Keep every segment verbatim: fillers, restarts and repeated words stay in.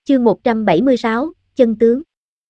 chương một trăm bảy mươi sáu, chân tướng.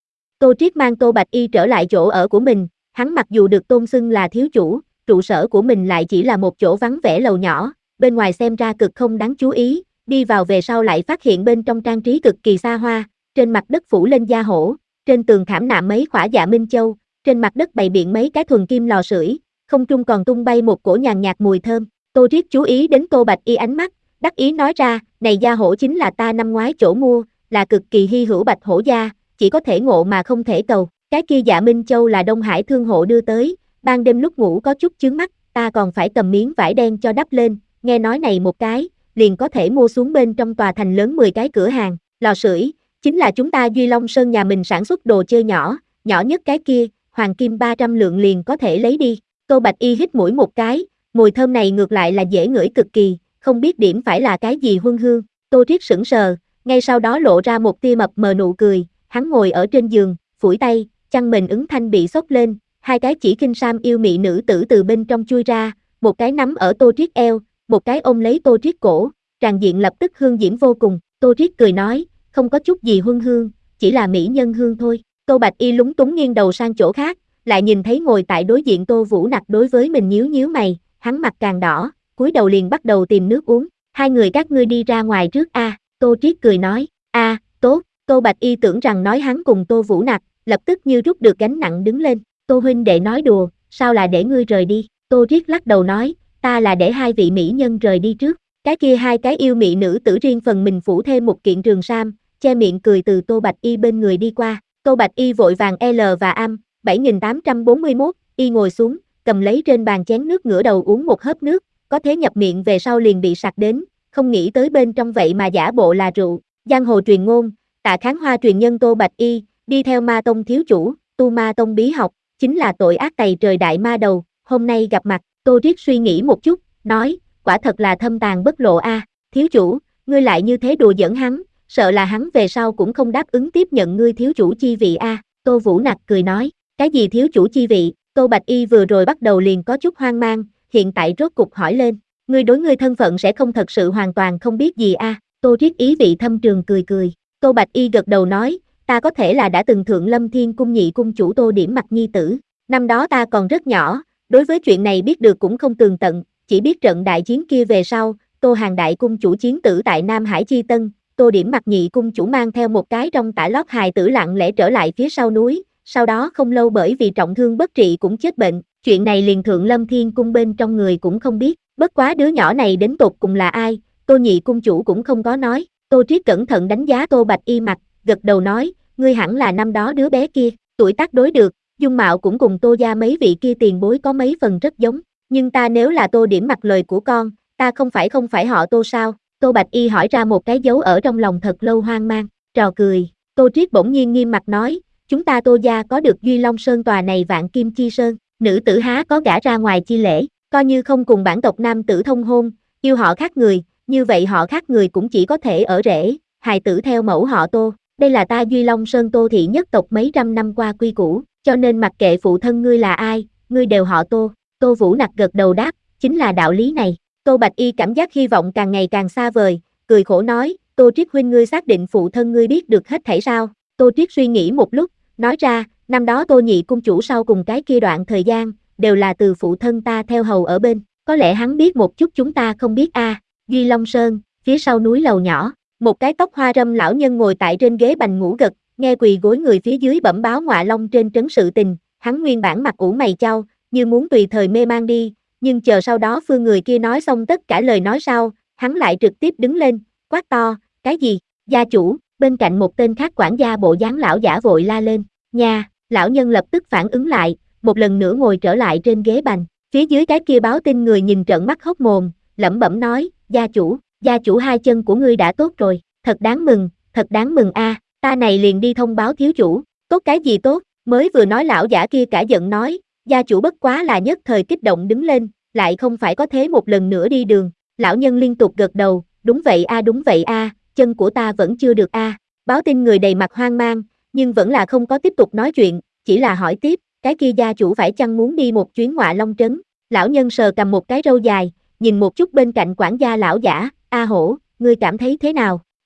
Tô Triết mang Tô Bạch Y trở lại chỗ ở của mình, hắn mặc dù được tôn xưng là thiếu chủ, trụ sở của mình lại chỉ là một chỗ vắng vẻ lầu nhỏ, bên ngoài xem ra cực không đáng chú ý, đi vào về sau lại phát hiện bên trong trang trí cực kỳ xa hoa, trên mặt đất phủ lên da hổ, trên tường khảm nạm mấy khỏa dạ minh châu, trên mặt đất bày biện mấy cái thuần kim lò sưởi, không trung còn tung bay một cổ nhàn nhạt mùi thơm. Tô Triết chú ý đến Tô Bạch Y ánh mắt, đắc ý nói ra, này da hổ chính là ta năm ngoái chỗ mua, là cực kỳ hy hữu bạch hổ da, chỉ có thể ngộ mà không thể cầu. Cái kia dạ minh châu là Đông Hải thương hộ đưa tới, ban đêm lúc ngủ có chút chướng mắt, ta còn phải cầm miếng vải đen cho đắp lên, nghe nói này một cái, liền có thể mua xuống bên trong tòa thành lớn mười cái cửa hàng. Lò sưởi, chính là chúng ta Duy Long Sơn nhà mình sản xuất đồ chơi nhỏ, nhỏ nhất cái kia, hoàng kim ba trăm lượng liền có thể lấy đi. Tô Bạch Y hít mũi một cái, mùi thơm này ngược lại là dễ ngửi cực kỳ, không biết điểm phải là cái gì huân hương. Tô Triết sững sờ, ngay sau đó lộ ra một tia mập mờ nụ cười, hắn ngồi ở trên giường, phủi tay, chăn mền ứng thanh bị xốc lên, hai cái chỉ kinh sam yêu mị nữ tử từ bên trong chui ra, một cái nắm ở Tô Triết eo, một cái ôm lấy Tô Triết cổ, tràn diện lập tức hương diễm vô cùng. Tô Triết cười nói, không có chút gì huân hương, chỉ là mỹ nhân hương thôi. Tô Bạch Y lúng túng nghiêng đầu sang chỗ khác, lại nhìn thấy ngồi tại đối diện Tô Vũ Nặc đối với mình nhíu nhíu mày, hắn mặt càng đỏ, cúi đầu liền bắt đầu tìm nước uống. Hai người các ngươi đi ra ngoài trước a. Tô Triết cười nói, a, tốt. Tô Bạch Y tưởng rằng nói hắn cùng Tô Vũ Nặc, lập tức như rút được gánh nặng đứng lên. Tô huynh đệ nói đùa, sao là để ngươi rời đi? Tô Triết lắc đầu nói, ta là để hai vị mỹ nhân rời đi trước. Cái kia hai cái yêu mị nữ tử riêng phần mình phủ thêm một kiện trường sam, che miệng cười từ Tô Bạch Y bên người đi qua. Tô Bạch Y vội vàng L và am, bảy nghìn tám trăm bốn mươi mốt, y ngồi xuống, cầm lấy trên bàn chén nước ngửa đầu uống một hớp nước, có thế nhập miệng về sau liền bị sặc đến, không nghĩ tới bên trong vậy mà giả bộ là rượu. Giang hồ truyền ngôn, Tạ Kháng Hoa truyền nhân Tô Bạch Y, đi theo ma tông thiếu chủ, tu ma tông bí học, chính là tội ác tày trời đại ma đầu, hôm nay gặp mặt. Tô Triết suy nghĩ một chút, nói, quả thật là thâm tàn bất lộ a. Thiếu chủ, ngươi lại như thế đùa giỡn hắn, sợ là hắn về sau cũng không đáp ứng tiếp nhận ngươi thiếu chủ chi vị a. Tô Vũ Nặc cười nói, cái gì thiếu chủ chi vị? Tô Bạch Y vừa rồi bắt đầu liền có chút hoang mang, hiện tại rốt cục hỏi lên, ngươi đối ngươi thân phận sẽ không thật sự hoàn toàn không biết gì a. Tô Triết ý vị thâm trường cười cười. Tô Bạch Y gật đầu nói, ta có thể là đã từng thượng Lâm Thiên cung nhị cung chủ Tô Điểm Mặc nhi tử, năm đó ta còn rất nhỏ, đối với chuyện này biết được cũng không tường tận, chỉ biết trận đại chiến kia về sau, Tô Hàng đại cung chủ chiến tử tại Nam Hải Chi Tân, Tô Điểm Mặc nhị cung chủ mang theo một cái trong tả lót hài tử lặng lẽ trở lại phía sau núi, sau đó không lâu bởi vì trọng thương bất trị cũng chết bệnh, chuyện này liền thượng Lâm Thiên cung bên trong người cũng không biết, bất quá đứa nhỏ này đến tột cùng là ai, Tô nhị cung chủ cũng không có nói. Tô Triết cẩn thận đánh giá Tô Bạch Y mặt, gật đầu nói, ngươi hẳn là năm đó đứa bé kia, tuổi tác đối được, dung mạo cũng cùng Tô gia mấy vị kia tiền bối có mấy phần rất giống, nhưng ta nếu là Tô Điểm Mặc lời của con, ta không phải không phải họ Tô sao? Tô Bạch Y hỏi ra một cái dấu ở trong lòng thật lâu hoang mang, trò cười. Tô Triết bỗng nhiên nghiêm mặt nói, chúng ta Tô gia có được Duy Long Sơn tòa này vạn kim chi sơn, nữ tử há có gả ra ngoài chi lễ, coi như không cùng bản tộc nam tử thông hôn, yêu họ khác người, như vậy họ khác người cũng chỉ có thể ở rễ, hài tử theo mẫu họ Tô, đây là ta Duy Long Sơn Tô thị nhất tộc mấy trăm năm qua quy củ, cho nên mặc kệ phụ thân ngươi là ai, ngươi đều họ Tô. Tô Vũ Nặc gật đầu đáp, chính là đạo lý này. Tô Bạch Y cảm giác hy vọng càng ngày càng xa vời, cười khổ nói, Tô Triết huynh ngươi xác định phụ thân ngươi biết được hết thảy sao? Tô Triết suy nghĩ một lúc, nói ra, năm đó Tô nhị cung chủ sau cùng cái kia đoạn thời gian, đều là từ phụ thân ta theo hầu ở bên, có lẽ hắn biết một chút chúng ta không biết a. À. Duy Long Sơn, phía sau núi lầu nhỏ, một cái tóc hoa râm lão nhân ngồi tại trên ghế bành ngủ gật, nghe quỳ gối người phía dưới bẩm báo Ngọa Long trên trấn sự tình, hắn nguyên bản mặt ủ mày chau, như muốn tùy thời mê mang đi, nhưng chờ sau đó phương người kia nói xong tất cả lời nói sau, hắn lại trực tiếp đứng lên, quát to, cái gì, gia chủ, bên cạnh một tên khác quản gia bộ dáng lão giả vội la lên, nha, lão nhân lập tức phản ứng lại, một lần nữa ngồi trở lại trên ghế bành, phía dưới cái kia báo tin người nhìn trợn mắt hốc mồm, lẩm bẩm nói, gia chủ, gia chủ hai chân của ngươi đã tốt rồi, thật đáng mừng, thật đáng mừng a, ta này liền đi thông báo thiếu chủ, tốt cái gì tốt, mới vừa nói lão giả kia cả giận nói, gia chủ bất quá là nhất thời kích động đứng lên, lại không phải có thế một lần nữa đi đường, lão nhân liên tục gật đầu, đúng vậy a đúng vậy a, chân của ta vẫn chưa được a, báo tin người đầy mặt hoang mang, nhưng vẫn là không có tiếp tục nói chuyện, chỉ là hỏi tiếp, cái kia gia chủ phải chăng muốn đi một chuyến Ngọa Long trấn, lão nhân sờ cầm một cái râu dài, nhìn một chút bên cạnh quản gia lão giả, a hổ, ngươi cảm thấy thế nào?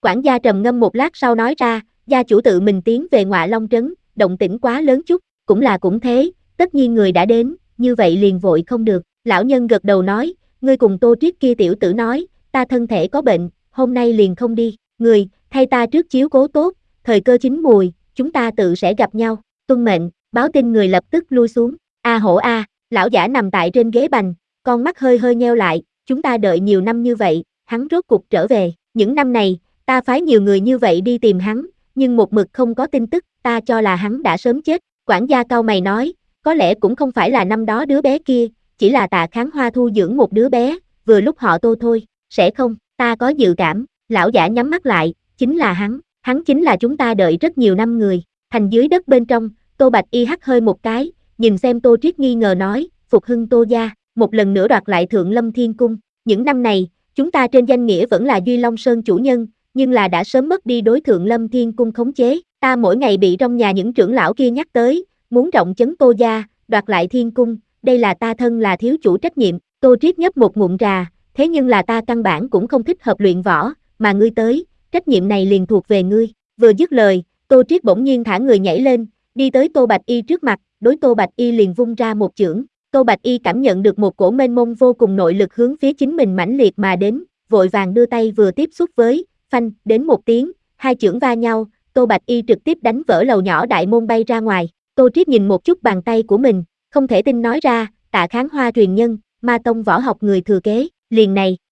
Quản gia trầm ngâm một lát sau nói ra, gia chủ tự mình tiến về Ngọa Long Trấn, động tĩnh quá lớn chút, cũng là cũng thế, tất nhiên người đã đến, như vậy liền vội không được. Lão nhân gật đầu nói, ngươi cùng Tô Triết kia tiểu tử nói, ta thân thể có bệnh, hôm nay liền không đi, người, thay ta trước chiếu cố tốt, thời cơ chín mùi, chúng ta tự sẽ gặp nhau, tuân mệnh, báo tin người lập tức lui xuống, a hổ a, lão giả nằm tại trên ghế bành, con mắt hơi hơi nheo lại, chúng ta đợi nhiều năm như vậy, hắn rốt cục trở về, những năm này, ta phái nhiều người như vậy đi tìm hắn, nhưng một mực không có tin tức, ta cho là hắn đã sớm chết, quản gia cau mày nói, có lẽ cũng không phải là năm đó đứa bé kia, chỉ là Tạ Kháng Hoa thu dưỡng một đứa bé, vừa lúc họ Tô thôi, sẽ không, ta có dự cảm, lão giả nhắm mắt lại, chính là hắn, hắn chính là chúng ta đợi rất nhiều năm người, thành dưới đất bên trong, Tô Bạch Y hắt hơi một cái, nhìn xem Tô Triết nghi ngờ nói, phục hưng Tô gia, một lần nữa đoạt lại Thượng Lâm Thiên Cung, những năm này, chúng ta trên danh nghĩa vẫn là Duy Long Sơn chủ nhân, nhưng là đã sớm mất đi đối Thượng Lâm Thiên Cung khống chế, ta mỗi ngày bị trong nhà những trưởng lão kia nhắc tới, muốn trọng trấn Tô gia, đoạt lại Thiên Cung, đây là ta thân là thiếu chủ trách nhiệm, Tô Triết nhấp một ngụm trà, thế nhưng là ta căn bản cũng không thích hợp luyện võ, mà ngươi tới, trách nhiệm này liền thuộc về ngươi, vừa dứt lời, Tô Triết bỗng nhiên thả người nhảy lên, đi tới Tô Bạch Y trước mặt, đối Tô Bạch Y liền vung ra một chưởng, Tô Bạch Y cảm nhận được một cổ mênh mông vô cùng nội lực hướng phía chính mình mãnh liệt mà đến, vội vàng đưa tay vừa tiếp xúc với, phanh, đến một tiếng, hai chưởng va nhau, Tô Bạch Y trực tiếp đánh vỡ lầu nhỏ đại môn bay ra ngoài, Tô Triết nhìn một chút bàn tay của mình, không thể tin nói ra, Tạ Kháng Hoa truyền nhân, Ma Tông võ học người thừa kế, liền này,